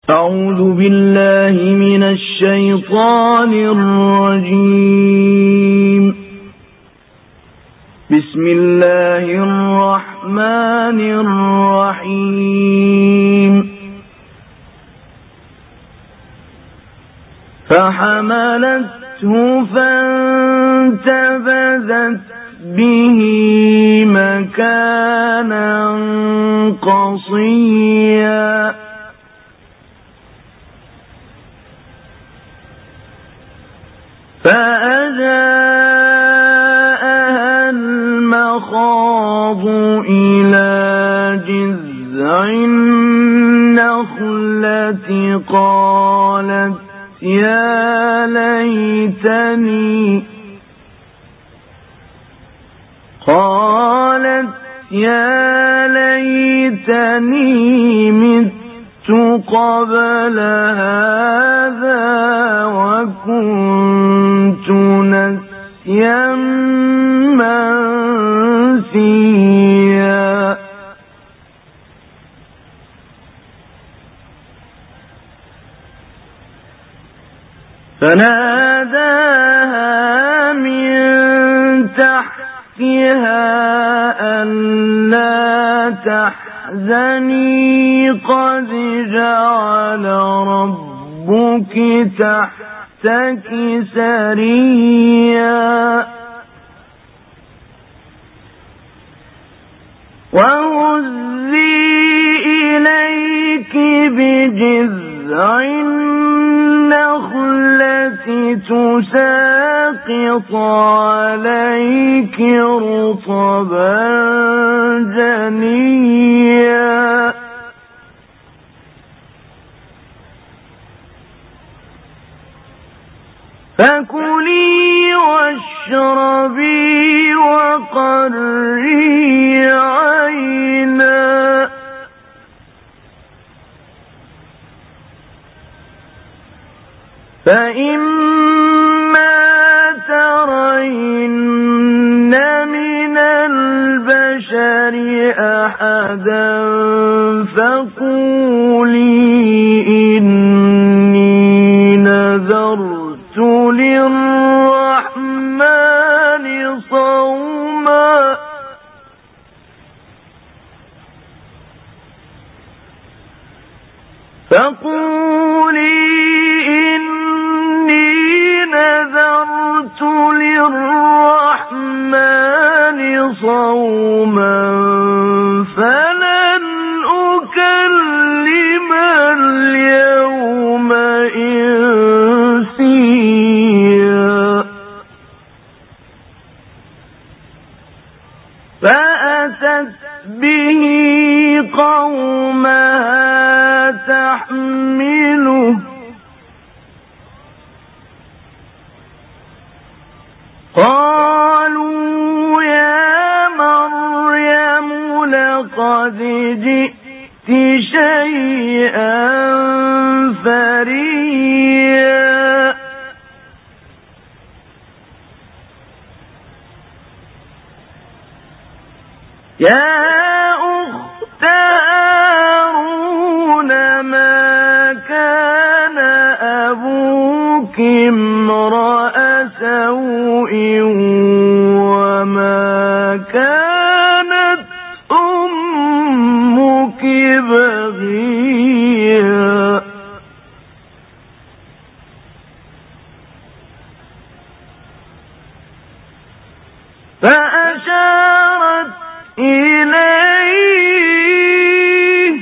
أعوذ بالله من الشيطان الرجيم. بسم الله الرحمن الرحيم. فحملته فانتبذت به مكانا قصيا فأجاءها المخاض إلى جذع النخلة قالت يا ليتني مت قبل هذا وكنت نسيا منسيا. فناداها من تحتها ألا تحزني قد جعل ربك تحتك سريا وهزي إليك بجذع النخلة تساقط عليك رطبا جنيا فكلي واشربي وقري عينا فإما ترين من البشر أحدا فقولي إني نذرت للرحمن صوما نذرت للرحمن صوما فلن أكلم اليوم إنسيا. فأتت به قومها تحمله قالوا يا مريم لقد جئت شيئا فريا يا أخت هارون ما كان أبوك امرأ سوء وما كانت أمك بغيا فأشارت إليه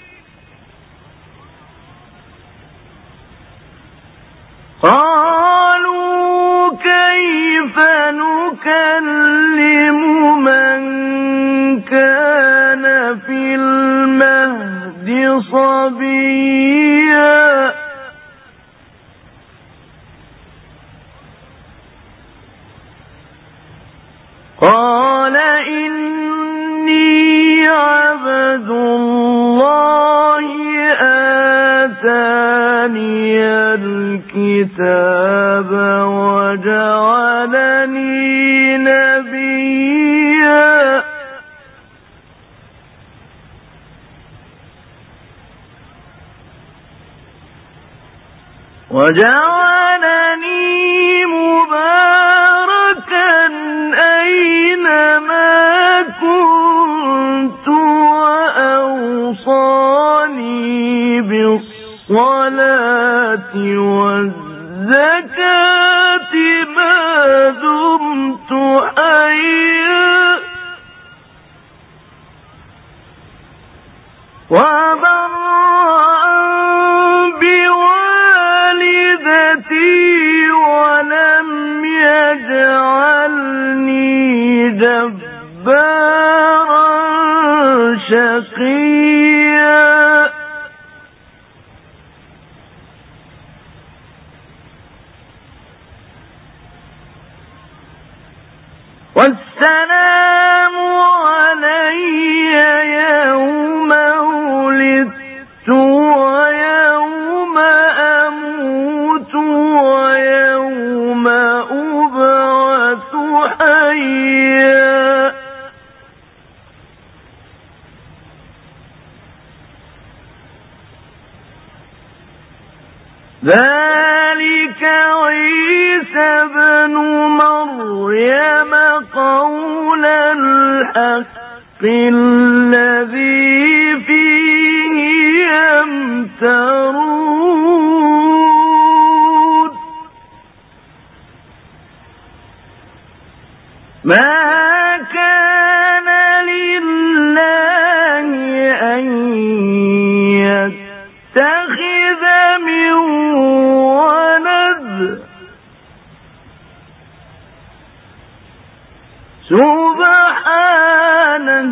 قالوا كيف نكلم من كان في المهد صبيا قال إني عبد الله آتاني الكتاب وجعلني نبيا وجعلني مباركا أينما كنت وأوصاني بالصلاة والزكاة ما دمت حيا وبرا بوالدتي ولم يجعلني جبارا شقيا والسلام علي يوم ولدت ويوم أموت ويوم أبعث حيا ذلك عيسى ابن مريم قول الحق الذي فيه يمترون ما كان لله أن يتخذ من ولد سبحانه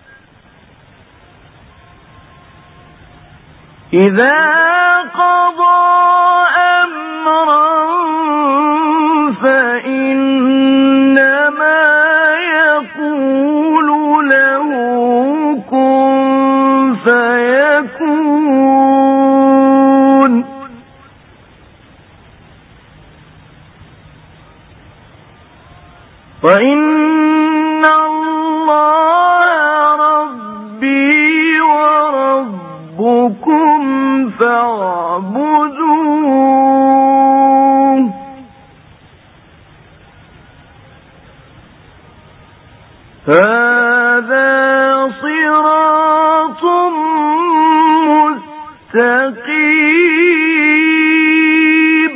إذا قضى أمرا فإنما يقول له كن فيكون وإن الله ربي وربكم فاعبدوه هذا صراط مستقيم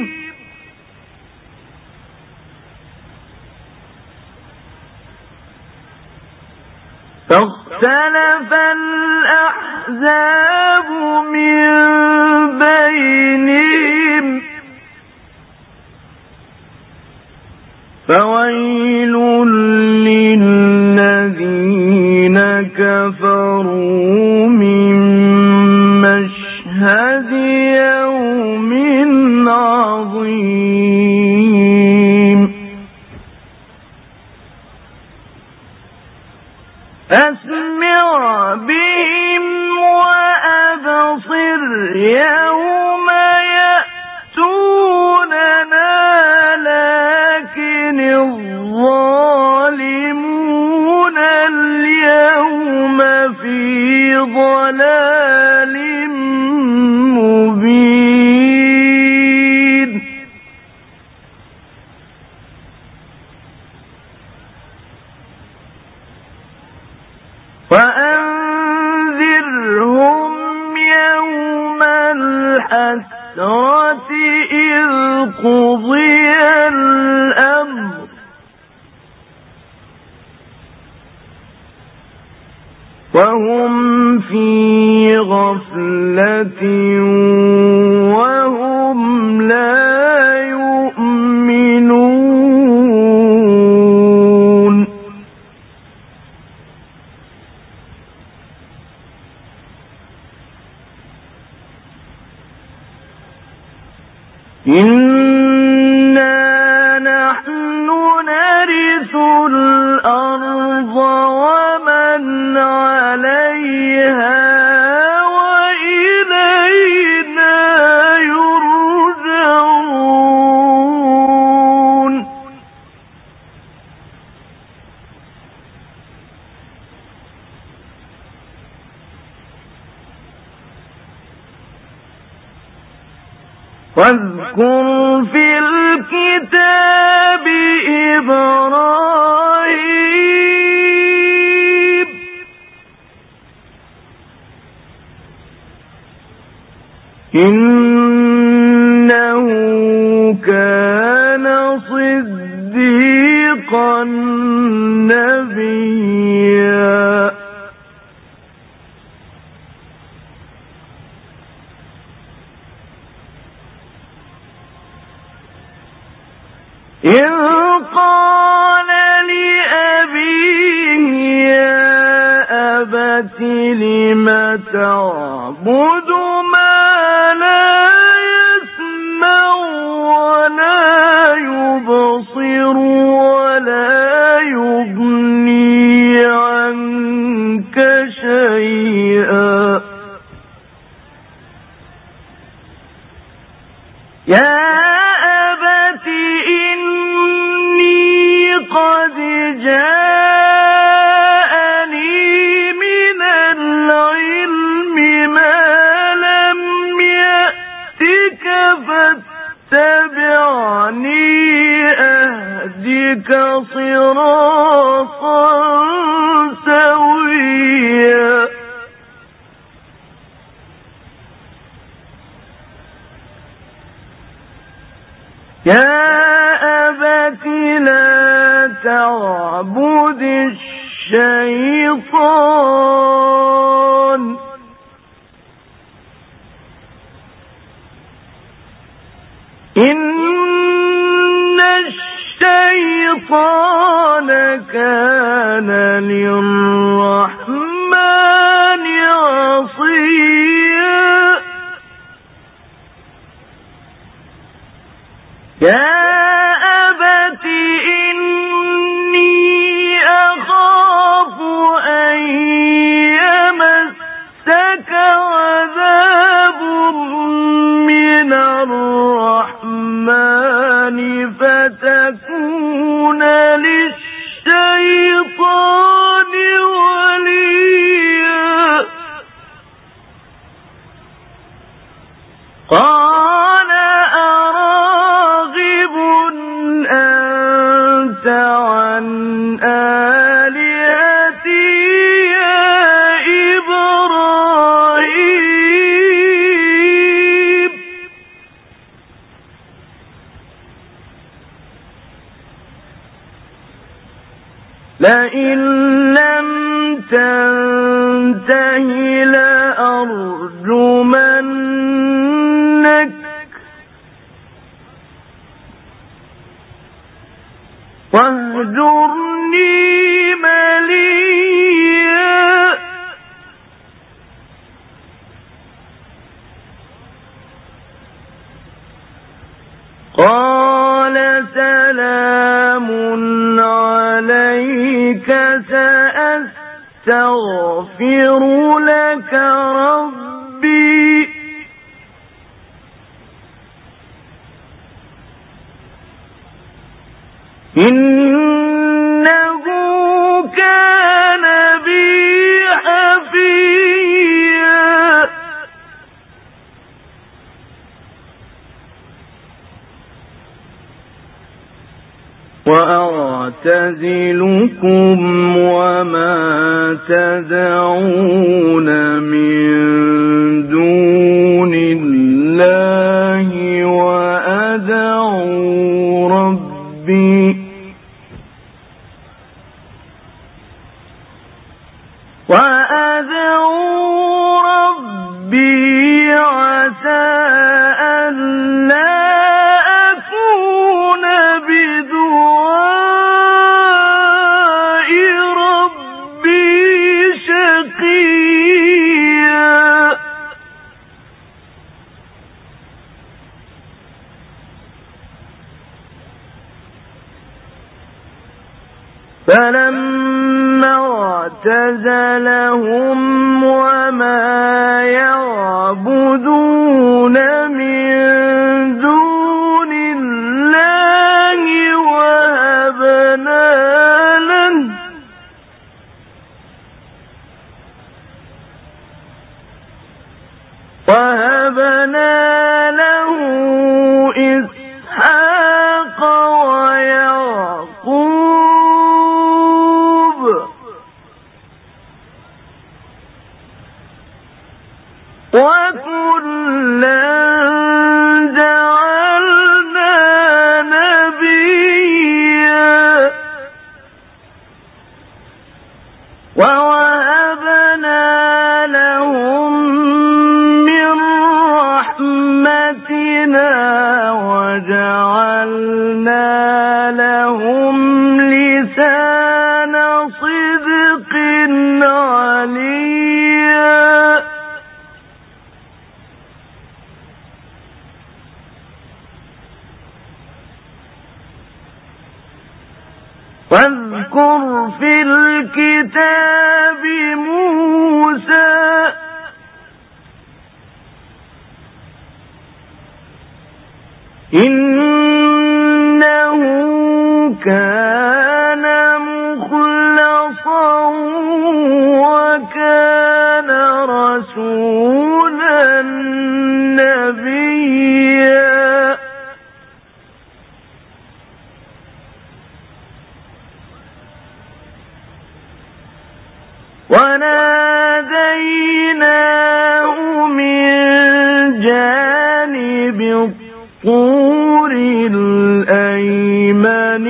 فاختلف الأحزاب من بينهم فويل للذين كفروا من مشهد يوم عظيم أسمع بهم وأبصر يوم يأتوننا لكن الظالمون اليوم في ضلال مبين وأنذرهم يوم الحسرة إذ قضي الأمر وهم في غفلة وهم لا يؤمنون إنا نحن نرث الأرض ومن عليها وإلينا يرجعون واذكر في الكتاب إبراهيم إنه كان صديقا نبيا إذ قال لأبيه يا أبت لم تعبد ما لا يسمع ولا يبصر ولا يغني عنك شيئا يا أبت إني قد جاءني من العلم ما لم يأتك فاتبعني أهدك صراطا سويا يا أبت لا تعبد الشيطان إن الشيطان كان للرحمن عصيا يا أبت إني أخاف أن يمسك عذاب من الرحمن فتكون للشيطان وليا قال أراغب أنت عن آلهتي يا إبراهيم لئن لم تنته لأرجمنك واهجرني مليا قال سلام عليك سأستغفر لك ربي إنه كان بي حفيا وأعتزلكم وما تدعون من دون الله وأدعو ربي عسى ألا أكون بدعاء ربي شقيا فلما اعتزلهم وما يعبدون من دون الله وهبنا له وجعلنا لهم لسان صدق عليا واذكر في الكتاب موسى إنه كان مخلصا وكان رسولا نبيا وناديناه من جانب الطور الأيمن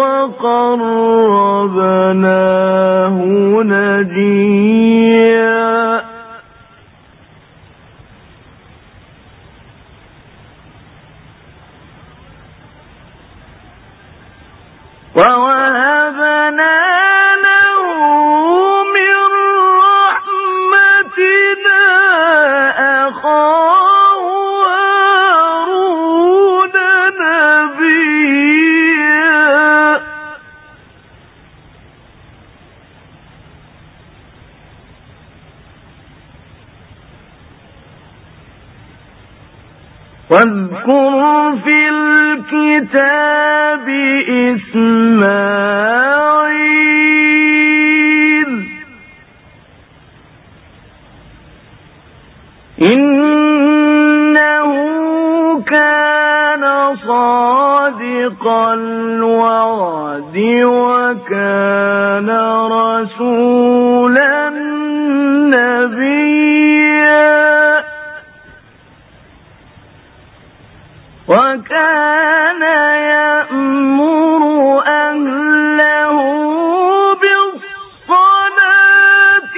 وقربناه نجيا ووهبنا واذكر في الكتاب إسماعيل إنه كان صادق الوعد وكان رسولا نبيا وكان يأمر أهله بالصلاة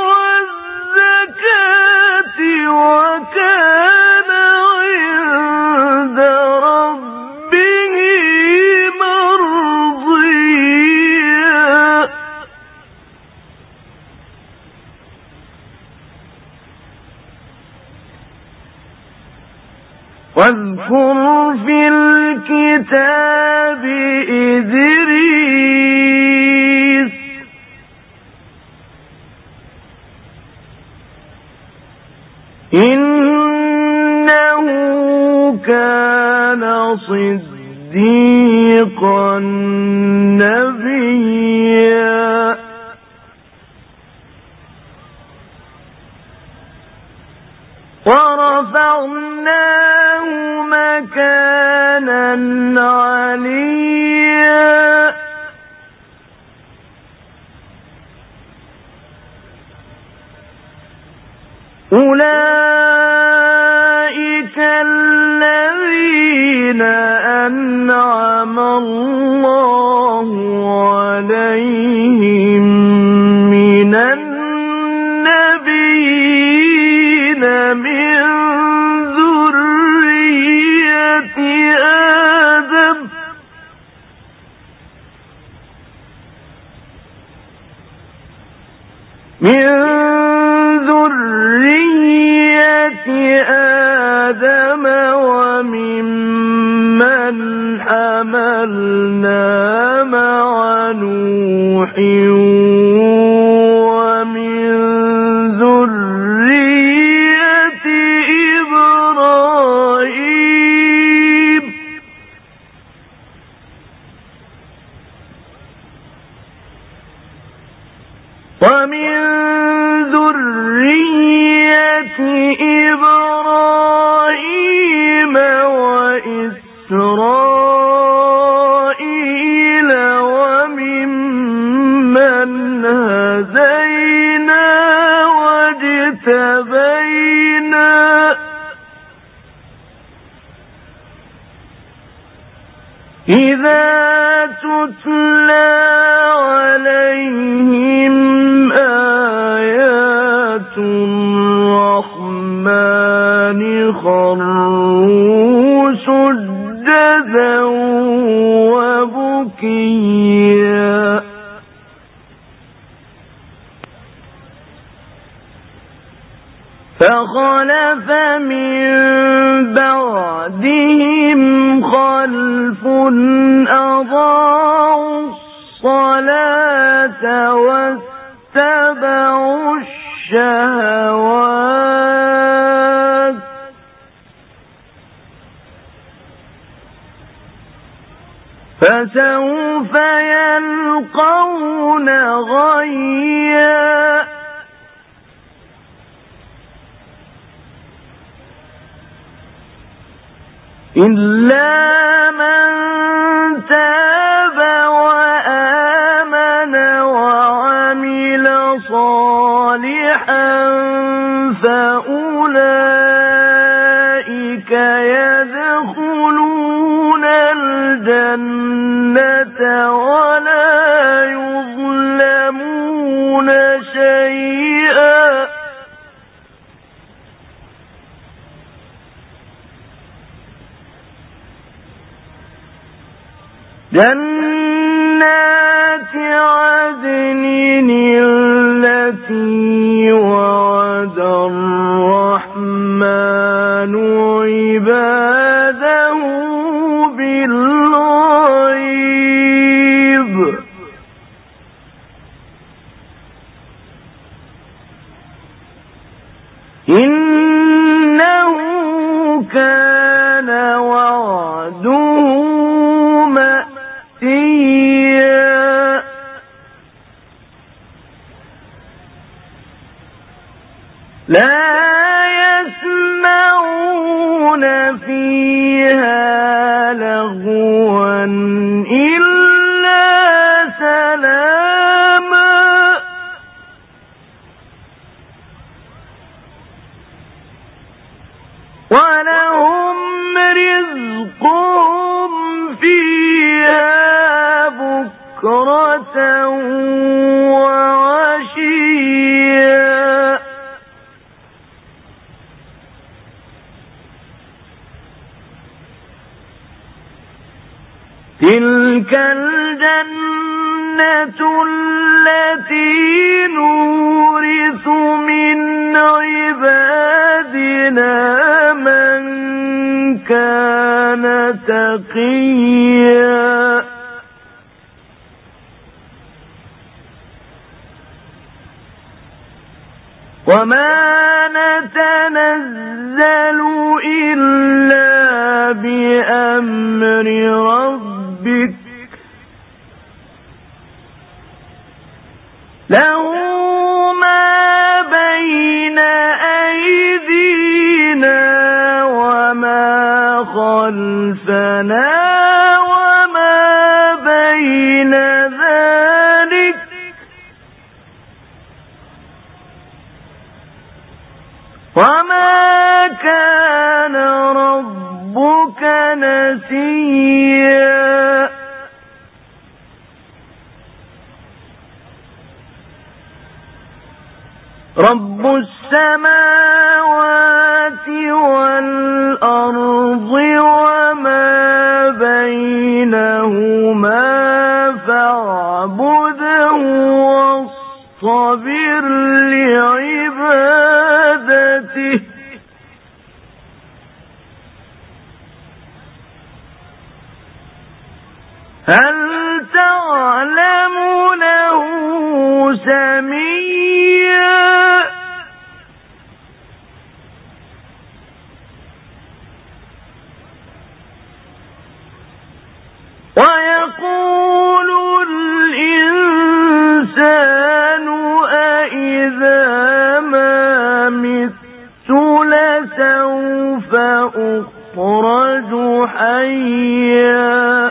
والزكاة وكان عند ربه مرضيا واذكر في الكتاب إدريس إنه كان صديقا نبيا ورفعناه مكانا عليا أولئك الذين أنعم الله عليهم من النبيين من ذرية آدم وممن حملنا مع نوح ومن ذرية إبراهيم وإسرائيل وممن هدينا واجتبينا إذا تتلى عليهم آيات الرحمن خروا سجدا واتبعوا الشهوات فسوف يلقون غيا إلا من تاب وآمن وعمل صالحا فأولئك يدخلون الجنة ولا يظلمون شيئا جنات عدن التي وعد الرحمن عباده بالغيب إنه كان وعده مأتيا لا يسمعون فيها لغوا إلا سلاما ولهم رزقهم فيها بكرة وعشيا تلك الجنة التي نورث من عبادنا من كان تقيا وما نتنزل إلا بأمر ربك له ما بين أيدينا وما خلفنا وما بين ذلك وما كان ربك نسيا رب السماوات والأرض وما بينهما فاعبده واصطبر لعبادته هل تعلم له سميا ويقول الإنسان أإذا ما مت لسوف أخرج حيا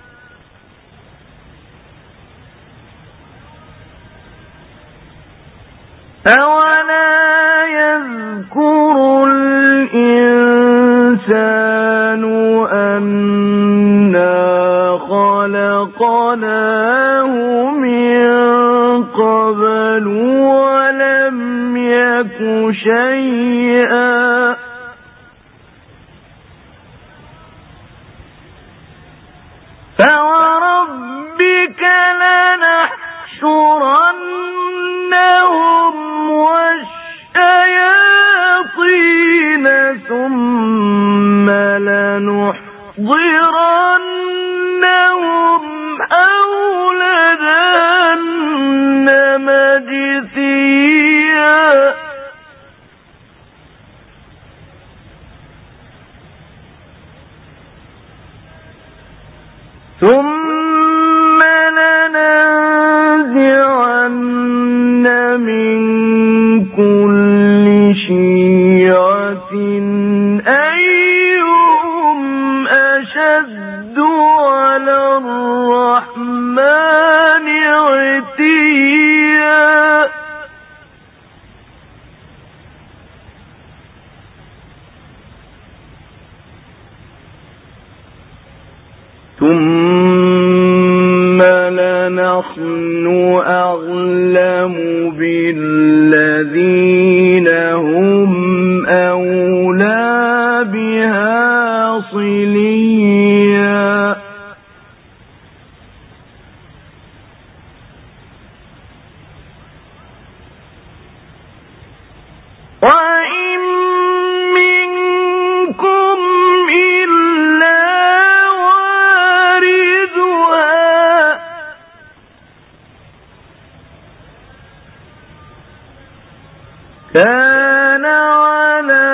أولا يذكر الإنسان أنا خلقناه من قبل ولم يك شيئا فوربك لنحشرنهم والشياطين ثم لنحضرنهم حول جهنم ثم لننزعن من كل شيعة أيهم أشد على الرحمن عتيا ثم لنحن أعلم بالذين هم أولى بها صليا وإن منكم إلا واردها كان على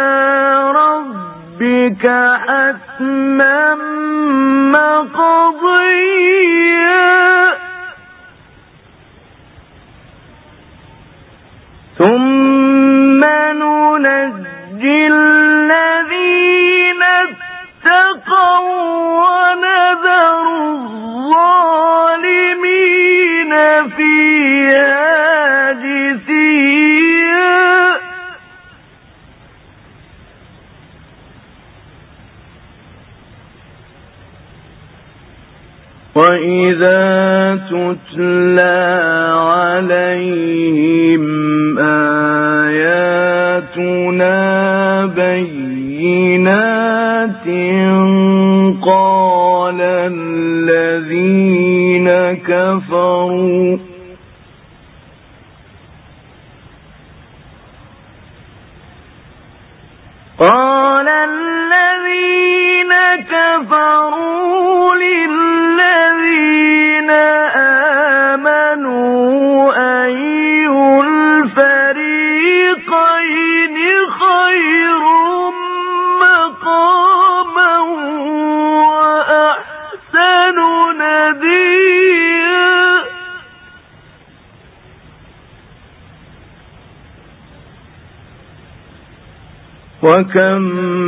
ربك حتما مقضيا ثم ننجي الذين اتقوا ونذر الظالمين فيها جثيا وإذا تتلى عليهم آياتنا بينات قال الذين كفروا للذين آمنوا أي الفريقين خير مقاما وأحسن نديا وكم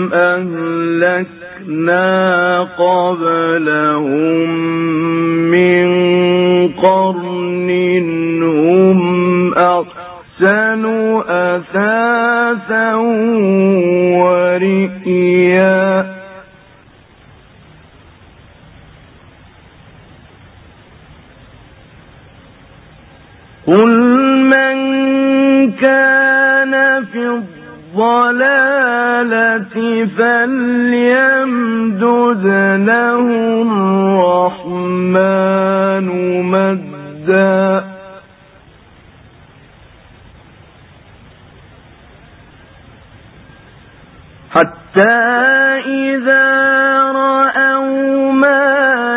أهلكنا قبلهم من قرن هم أحسن أثاثا ورئيا قل من كان في الضلالة فليمدد له الرحمن مدا حتى إذا رأوا ما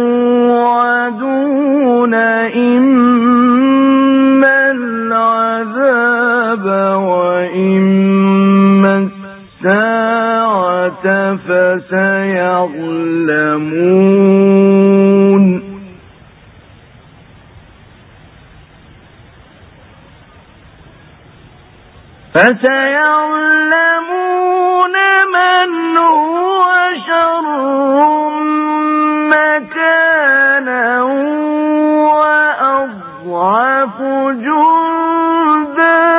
يوعدون إما العذاب وإما الساعة فسيعلمون من هو شر مكانا وأضعف جندا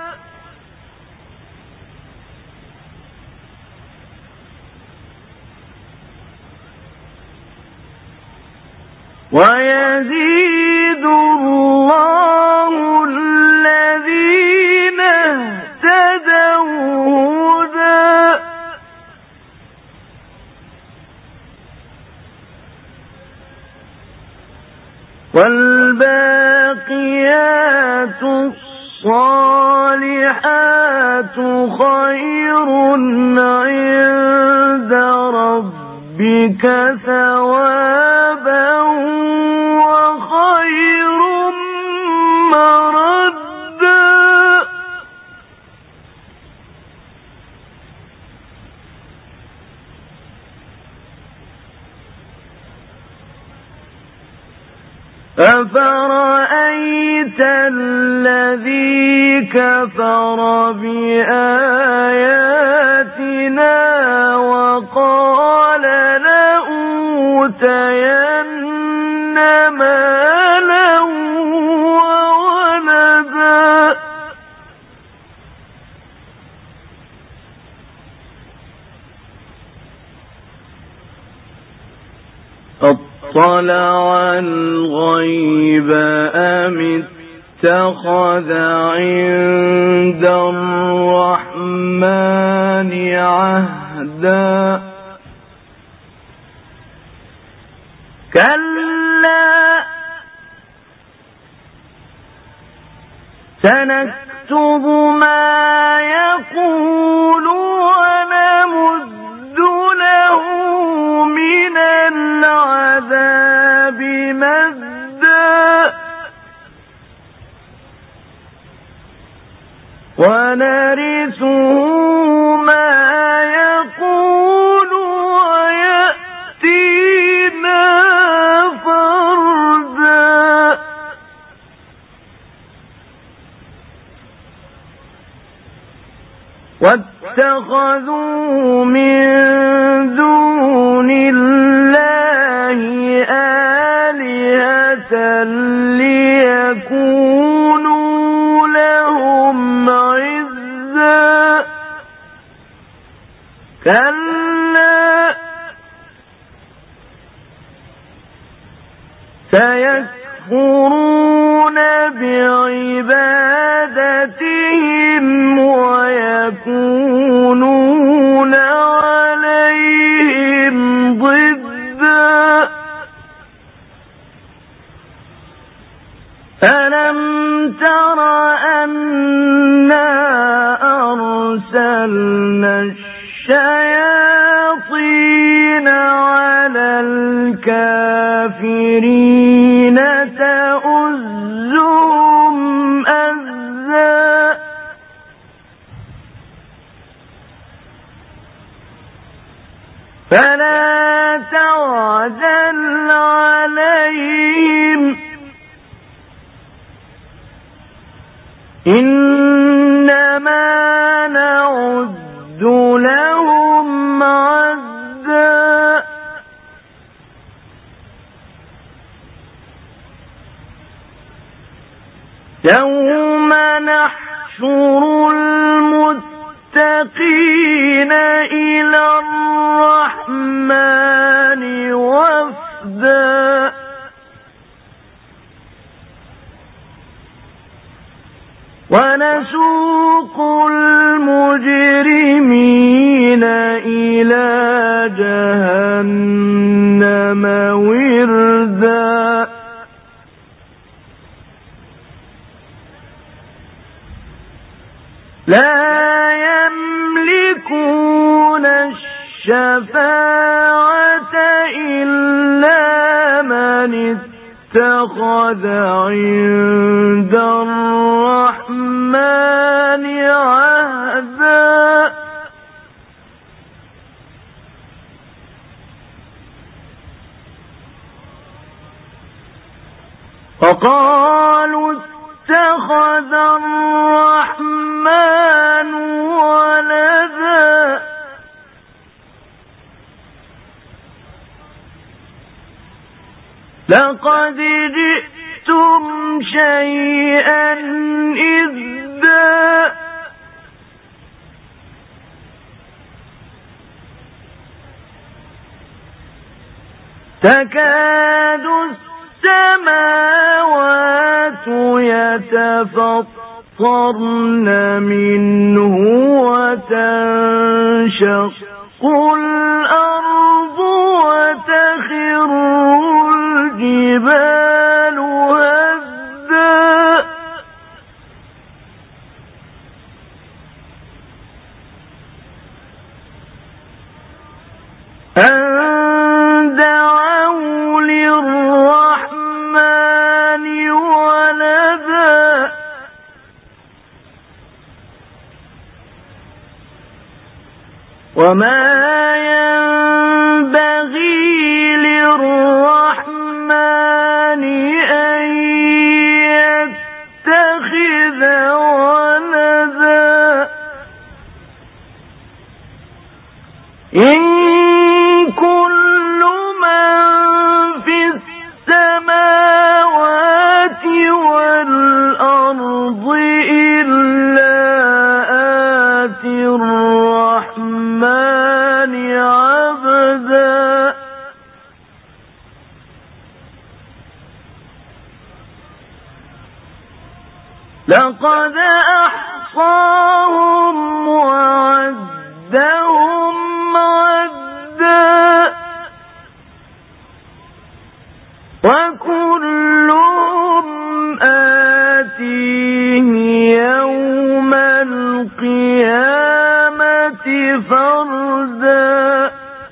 ويزيد الله الذين اهتدوا هدى والباقيات الصالحات خير عند ربك ثوابا وخير مردا أفرأيت الذي كفر بآياتنا وقال لأوتين مالا وولدا أطلع الغيب أم اتخذ عند الرحمن عهدا كلا سنكتب ما يقول ونمد له من العذاب مدا ونرثه ما يقول ويأتينا فردا واتخذوا من دون الله آلهة ليكونوا لهم عزا كلا سيكفرون بعبادتهم ويكونون عليهم ضدا ألم تر أنا أرسلنا الشياطين على الكافرين تؤزهم أزا فلا تعجل عليهم إنما نعد لهم عدا يوم نحشر المتقين إلى الرحمن وفدا ونسوق المجرمين إلى جهنم وردا لا يملكون الشفاعة إلا من اتخذ عند الرحمن عهدا وقالوا اتخذ الرحمن ولدا لقد جئتم شيئا إدا تكاد السماوات يتفطرن منه وتنشق الأرض وتخر الجبال هدا أن دعوا للرحمن ولدا وما ينبغي للرحمن أن لقد أحصاهم وعدهم عدا وكلهم آتيه يوم القيامة فردا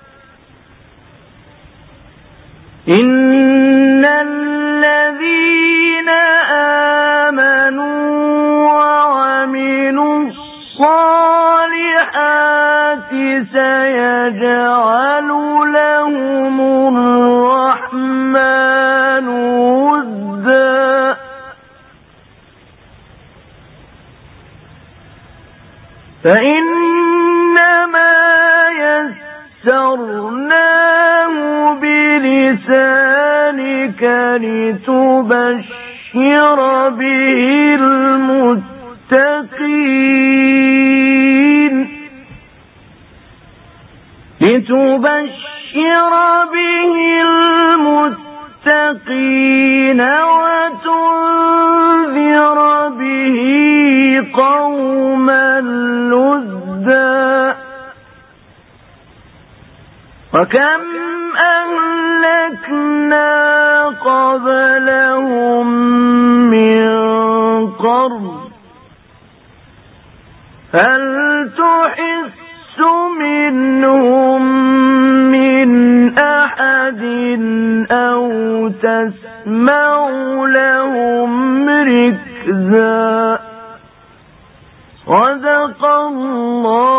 إن الذين آمنوا وعملوا الصالحات سيجعل لهم الرحمن ودا فإنما يسرناه بلسانك لتبشر به المتقين وتنذر به قوما لدا وكم أهلكنا قبلهم من قرن هل تحس منهم من أحد أو تسمع لهم ركزا صدق الله